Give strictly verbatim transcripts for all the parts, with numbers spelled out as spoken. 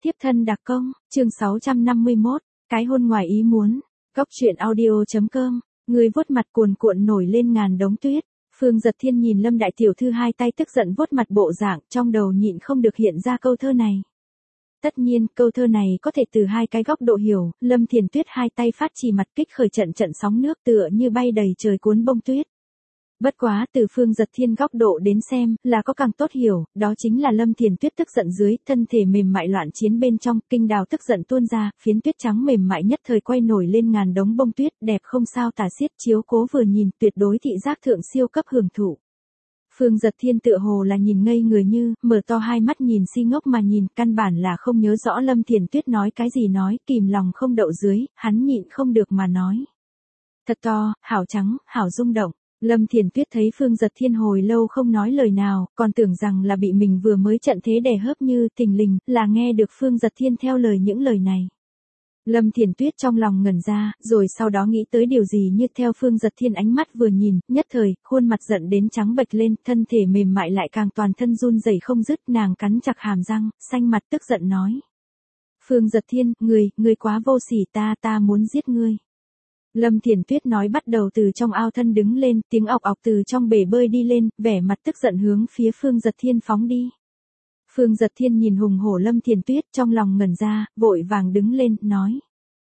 Tiếp thân đặc công, chương sáu trăm năm mươi mốt, cái hôn ngoài ý muốn. Góc truyện audio chấm com, người vuốt mặt cuồn cuộn nổi lên ngàn đống tuyết. Phương Dật Thiên nhìn Lâm đại tiểu thư hai tay tức giận vuốt mặt bộ dạng, trong đầu nhịn không được hiện ra câu thơ này. Tất nhiên, câu thơ này có thể từ hai cái góc độ hiểu, Lâm Thiền Tuyết hai tay phát chỉ mặt kích khởi trận trận sóng nước tựa như bay đầy trời cuốn bông tuyết. Bất quá từ Phương Dật Thiên góc độ đến xem, là có càng tốt hiểu, đó chính là Lâm Thiền Tuyết tức giận dưới, thân thể mềm mại loạn chiến bên trong, kinh đào tức giận tuôn ra, phiến tuyết trắng mềm mại nhất thời quay nổi lên ngàn đống bông tuyết, đẹp không sao tả xiết, chiếu cố vừa nhìn, tuyệt đối thị giác thượng siêu cấp hưởng thụ. Phương Dật Thiên tựa hồ là nhìn ngây người như, mở to hai mắt nhìn si ngốc mà nhìn, căn bản là không nhớ rõ Lâm Thiền Tuyết nói cái gì nói, kìm lòng không đậu dưới, hắn nhịn không được mà nói. Thật to, hảo trắng, hảo rung động. Lâm Thiền Tuyết thấy Phương Dật Thiên hồi lâu không nói lời nào, còn tưởng rằng là bị mình vừa mới trận thế đè hớp như tình lình, là nghe được Phương Dật Thiên theo lời những lời này. Lâm Thiền Tuyết trong lòng ngẩn ra, rồi sau đó nghĩ tới điều gì như theo Phương Dật Thiên ánh mắt vừa nhìn, nhất thời, khuôn mặt giận đến trắng bệch lên, thân thể mềm mại lại càng toàn thân run rẩy không dứt, nàng cắn chặt hàm răng, xanh mặt tức giận nói. Phương Dật Thiên, người, người quá vô sỉ, ta, ta muốn giết ngươi. Lâm Thiền Tuyết nói bắt đầu từ trong ao thân đứng lên, tiếng ọc ọc từ trong bể bơi đi lên, vẻ mặt tức giận hướng phía Phương Dật Thiên phóng đi. Phương Dật Thiên nhìn hùng hổ Lâm Thiền Tuyết trong lòng ngẩn ra, vội vàng đứng lên, nói.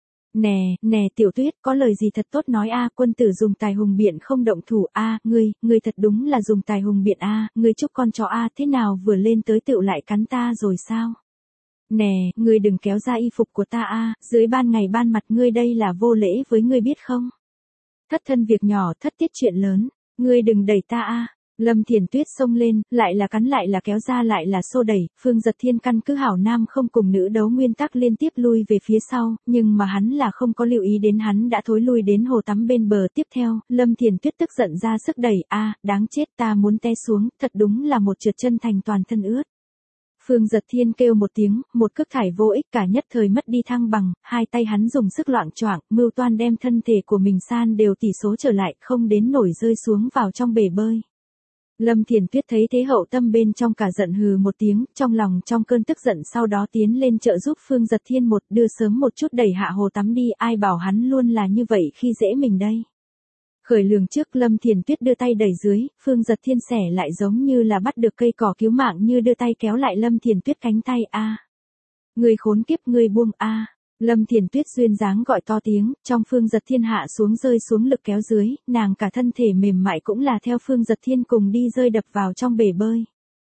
Nè, nè tiểu Tuyết, có lời gì thật tốt nói a, quân tử dùng tài hùng biện không động thủ a, ngươi, ngươi thật đúng là dùng tài hùng biện a, ngươi chúc con chó a, thế nào vừa lên tới tựu lại cắn ta rồi sao? Nè, ngươi đừng kéo ra y phục của ta a, dưới ban ngày ban mặt ngươi đây là vô lễ với ngươi biết không? Thất thân việc nhỏ, thất tiết chuyện lớn, ngươi đừng đẩy ta a. Lâm Thiền Tuyết xông lên, lại là cắn lại là kéo ra lại là xô đẩy, Phương Dật Thiên căn cứ hảo nam không cùng nữ đấu nguyên tắc liên tiếp lui về phía sau, nhưng mà hắn là không có lưu ý đến hắn đã thối lui đến hồ tắm bên bờ tiếp theo, Lâm Thiền Tuyết tức giận ra sức đẩy, a, đáng chết ta muốn té xuống, thật đúng là một trượt chân thành toàn thân ướt. Phương Dật Thiên kêu một tiếng, một cước thải vô ích cả nhất thời mất đi thăng bằng, hai tay hắn dùng sức loạng choạng, mưu toan đem thân thể của mình san đều tỷ số trở lại, không đến nổi rơi xuống vào trong bể bơi. Lâm Thiền Tuyết thấy thế hậu tâm bên trong cả giận hừ một tiếng, trong lòng trong cơn tức giận sau đó tiến lên trợ giúp Phương Dật Thiên một đưa sớm một chút đẩy hạ hồ tắm đi, ai bảo hắn luôn là như vậy khi dễ mình đây. Khởi lường trước Lâm Thiền Tuyết đưa tay đẩy dưới, Phương Dật Thiên xẻ lại giống như là bắt được cây cỏ cứu mạng như đưa tay kéo lại Lâm Thiền Tuyết cánh tay a. À. Người khốn kiếp người buông a. À. Lâm Thiền Tuyết duyên dáng gọi to tiếng, trong Phương Dật Thiên hạ xuống rơi xuống lực kéo dưới, nàng cả thân thể mềm mại cũng là theo Phương Dật Thiên cùng đi rơi đập vào trong bể bơi.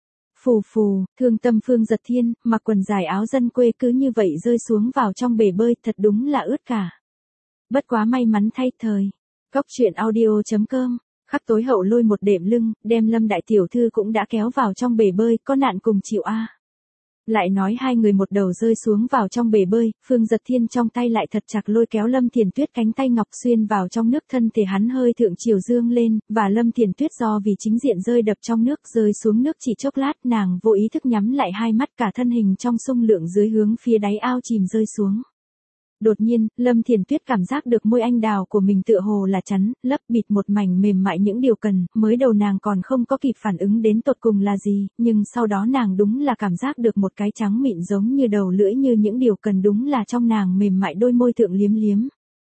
Phù phù, thương tâm Phương Dật Thiên, mặc quần dài áo dân quê cứ như vậy rơi xuống vào trong bể bơi, thật đúng là ướt cả. Bất quá may mắn thay thời. Góc truyện audio chấm com, khắc tối hậu lôi một đệm lưng, đem Lâm đại tiểu thư cũng đã kéo vào trong bể bơi, có nạn cùng chịu a. Lại nói hai người một đầu rơi xuống vào trong bể bơi, Phương Dật Thiên trong tay lại thật chặt lôi kéo Lâm Thiền Tuyết cánh tay ngọc xuyên vào trong nước, thân thể hắn hơi thượng chiều dương lên, và Lâm Thiền Tuyết do vì chính diện rơi đập trong nước rơi xuống nước chỉ chốc lát, nàng vô ý thức nhắm lại hai mắt, cả thân hình trong sung lượng dưới hướng phía đáy ao chìm rơi xuống. Đột nhiên, Lâm Thiền Tuyết cảm giác được môi anh đào của mình tựa hồ là chắn, lấp bịt một mảnh mềm mại những điều cần, mới đầu nàng còn không có kịp phản ứng đến tột cùng là gì, nhưng sau đó nàng đúng là cảm giác được một cái trắng mịn giống như đầu lưỡi như những điều cần đúng là trong nàng mềm mại đôi môi thượng liếm liếm.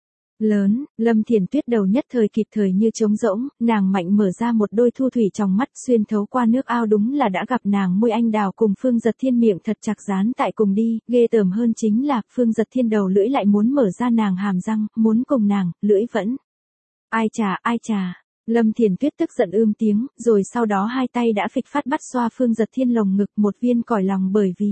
Lớn, Lâm Thiền Tuyết đầu nhất thời kịp thời như trống rỗng, nàng mạnh mở ra một đôi thu thủy trong mắt xuyên thấu qua nước ao đúng là đã gặp nàng môi anh đào cùng Phương Dật Thiên miệng thật chặt dán tại cùng đi, ghê tởm hơn chính là Phương Dật Thiên đầu lưỡi lại muốn mở ra nàng hàm răng, muốn cùng nàng, lưỡi vẫn. Ai chà, ai chà. Lâm Thiền Tuyết tức giận ưm tiếng, rồi sau đó hai tay đã phịch phát bắt xoa Phương Dật Thiên lồng ngực một viên còi lòng bởi vì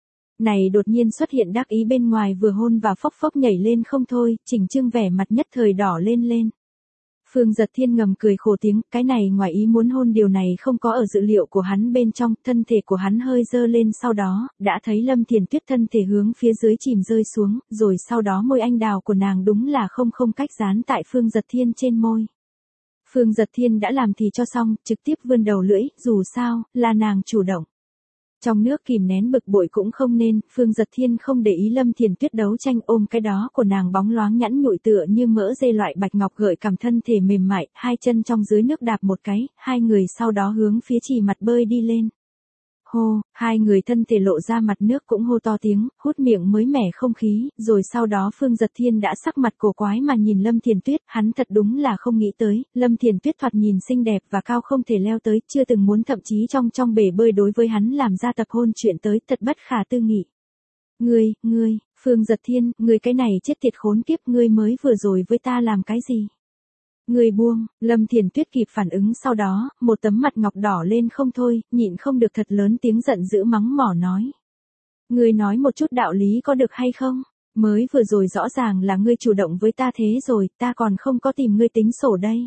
này đột nhiên xuất hiện đắc ý bên ngoài vừa hôn và phốc phốc nhảy lên không thôi, chỉnh trương vẻ mặt nhất thời đỏ lên lên. Phương Dật Thiên ngầm cười khổ tiếng, cái này ngoài ý muốn hôn điều này không có ở dự liệu của hắn bên trong, thân thể của hắn hơi dơ lên sau đó, đã thấy Lâm Thiền Tuyết thân thể hướng phía dưới chìm rơi xuống, rồi sau đó môi anh đào của nàng đúng là không không cách dán tại Phương Dật Thiên trên môi. Phương Dật Thiên đã làm thì cho xong, trực tiếp vươn đầu lưỡi, dù sao, là nàng chủ động. Trong nước kìm nén bực bội cũng không nên, Phương Dật Thiên không để ý Lâm Thiền Tuyết đấu tranh ôm cái đó của nàng bóng loáng nhẵn nhụi tựa như mỡ dê loại bạch ngọc gợi cảm thân thể mềm mại, hai chân trong dưới nước đạp một cái, hai người sau đó hướng phía chỉ mặt bơi đi lên. Hô, hai người thân thể lộ ra mặt nước cũng hô to tiếng, hút miệng mới mẻ không khí, rồi sau đó Phương Dật Thiên đã sắc mặt cổ quái mà nhìn Lâm Thiền Tuyết, hắn thật đúng là không nghĩ tới, Lâm Thiền Tuyết thoạt nhìn xinh đẹp và cao không thể leo tới, chưa từng muốn thậm chí trong trong bể bơi đối với hắn làm ra tập hôn chuyện tới, thật bất khả tư nghị. Ngươi, ngươi, Phương Dật Thiên, ngươi cái này chết tiệt khốn kiếp, ngươi mới vừa rồi với ta làm cái gì? Người buông, Lâm Thiền Tuyết kịp phản ứng sau đó, một tấm mặt ngọc đỏ lên không thôi, nhịn không được thật lớn tiếng giận dữ mắng mỏ nói. Người nói một chút đạo lý có được hay không? Mới vừa rồi rõ ràng là ngươi chủ động với ta thế rồi, ta còn không có tìm ngươi tính sổ đây.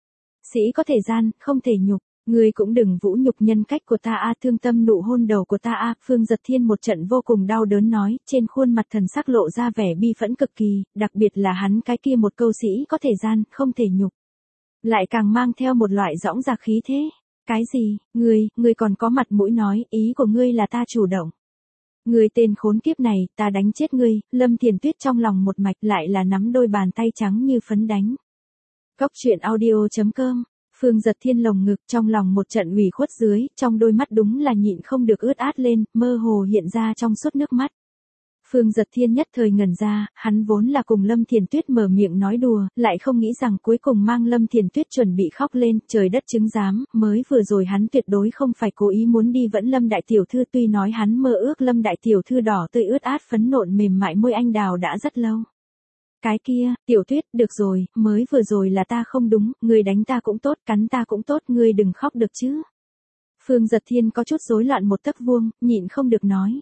Sĩ có thể gian, không thể nhục, ngươi cũng đừng vũ nhục nhân cách của ta a, thương tâm nụ hôn đầu của ta a. Phương Dật Thiên một trận vô cùng đau đớn nói, trên khuôn mặt thần sắc lộ ra vẻ bi phẫn cực kỳ, đặc biệt là hắn cái kia một câu sĩ có thể gian, không thể nhục. Lại càng mang theo một loại dõng dạc khí thế. Cái gì, ngươi, ngươi còn có mặt mũi nói, ý của ngươi là ta chủ động. Ngươi tên khốn kiếp này, ta đánh chết ngươi. Lâm Thiền Tuyết trong lòng một mạch lại là nắm đôi bàn tay trắng như phấn đánh. Cốc truyện audio chấm com. Phương Dật Thiên lồng ngực trong lòng một trận ủy khuất dưới, trong đôi mắt đúng là nhịn không được ướt át lên, mơ hồ hiện ra trong suốt nước mắt. Phương Dật Thiên nhất thời ngẩn ra, hắn vốn là cùng Lâm Thiền Tuyết mở miệng nói đùa, lại không nghĩ rằng cuối cùng mang Lâm Thiền Tuyết chuẩn bị khóc lên, trời đất chứng giám, mới vừa rồi hắn tuyệt đối không phải cố ý muốn đi vẫn Lâm đại tiểu thư, tuy nói hắn mơ ước Lâm đại tiểu thư đỏ tươi ướt át phấn nộn mềm mại môi anh đào đã rất lâu. Cái kia, Tiểu Tuyết, được rồi, mới vừa rồi là ta không đúng, ngươi đánh ta cũng tốt, cắn ta cũng tốt, ngươi đừng khóc được chứ. Phương Dật Thiên có chút rối loạn một tấc vuông, nhịn không được nói.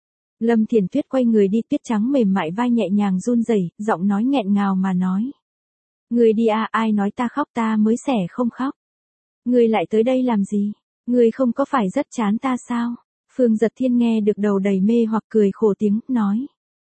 Lâm Thiền Tuyết quay người đi, tuyết trắng mềm mại vai nhẹ nhàng run rẩy, giọng nói nghẹn ngào mà nói. Ngươi đi à, ai nói ta khóc, ta mới xẻ không khóc. Ngươi lại tới đây làm gì? Ngươi không có phải rất chán ta sao? Phương Dật Thiên nghe được đầu đầy mê hoặc cười khổ tiếng, nói.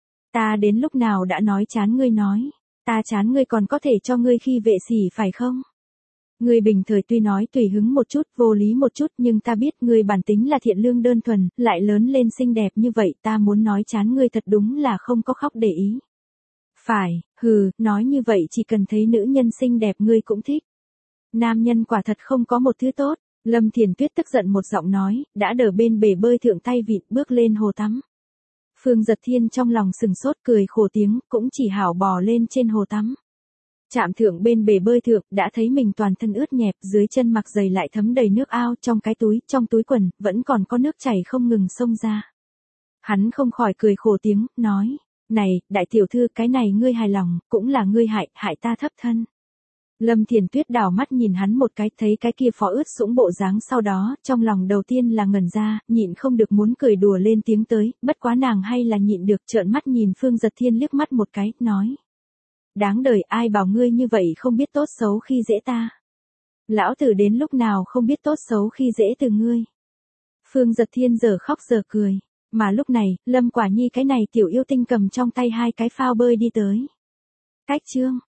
Ta đến lúc nào đã nói chán ngươi nói. Ta chán ngươi còn có thể cho ngươi khi vệ sỉ phải không? Ngươi bình thời tuy nói tùy hứng một chút, vô lý một chút, nhưng ta biết ngươi bản tính là thiện lương đơn thuần, lại lớn lên xinh đẹp như vậy, ta muốn nói chán ngươi thật đúng là không có khóc để ý. Phải, hừ, nói như vậy chỉ cần thấy nữ nhân xinh đẹp ngươi cũng thích. Nam nhân quả thật không có một thứ tốt. Lâm Thiền Tuyết tức giận một giọng nói, đã đỡ bên bể bơi thượng tay vịt bước lên hồ tắm. Phương Dật Thiên trong lòng sừng sốt cười khổ tiếng, cũng chỉ hảo bò lên trên hồ tắm. Chạm thượng bên bể bơi thượng, đã thấy mình toàn thân ướt nhẹp, dưới chân mặc giày lại thấm đầy nước ao, trong cái túi, trong túi quần, vẫn còn có nước chảy không ngừng xông ra. Hắn không khỏi cười khổ tiếng, nói, này, đại tiểu thư, cái này ngươi hài lòng, cũng là ngươi hại, hại ta thấp thân. Lâm Thiền Tuyết đảo mắt nhìn hắn một cái, thấy cái kia phó ướt sũng bộ dáng, sau đó, trong lòng đầu tiên là ngẩn ra, nhịn không được muốn cười đùa lên tiếng tới, bất quá nàng hay là nhịn được, trợn mắt nhìn Phương Dật Thiên liếc mắt một cái, nói. Đáng đời, ai bảo ngươi như vậy không biết tốt xấu khi dễ ta. Lão tử đến lúc nào không biết tốt xấu khi dễ từ ngươi. Phương Dật Thiên giờ khóc giờ cười, mà lúc này, Lâm Quả Nhi cái này tiểu yêu tinh cầm trong tay hai cái phao bơi đi tới. Cách chương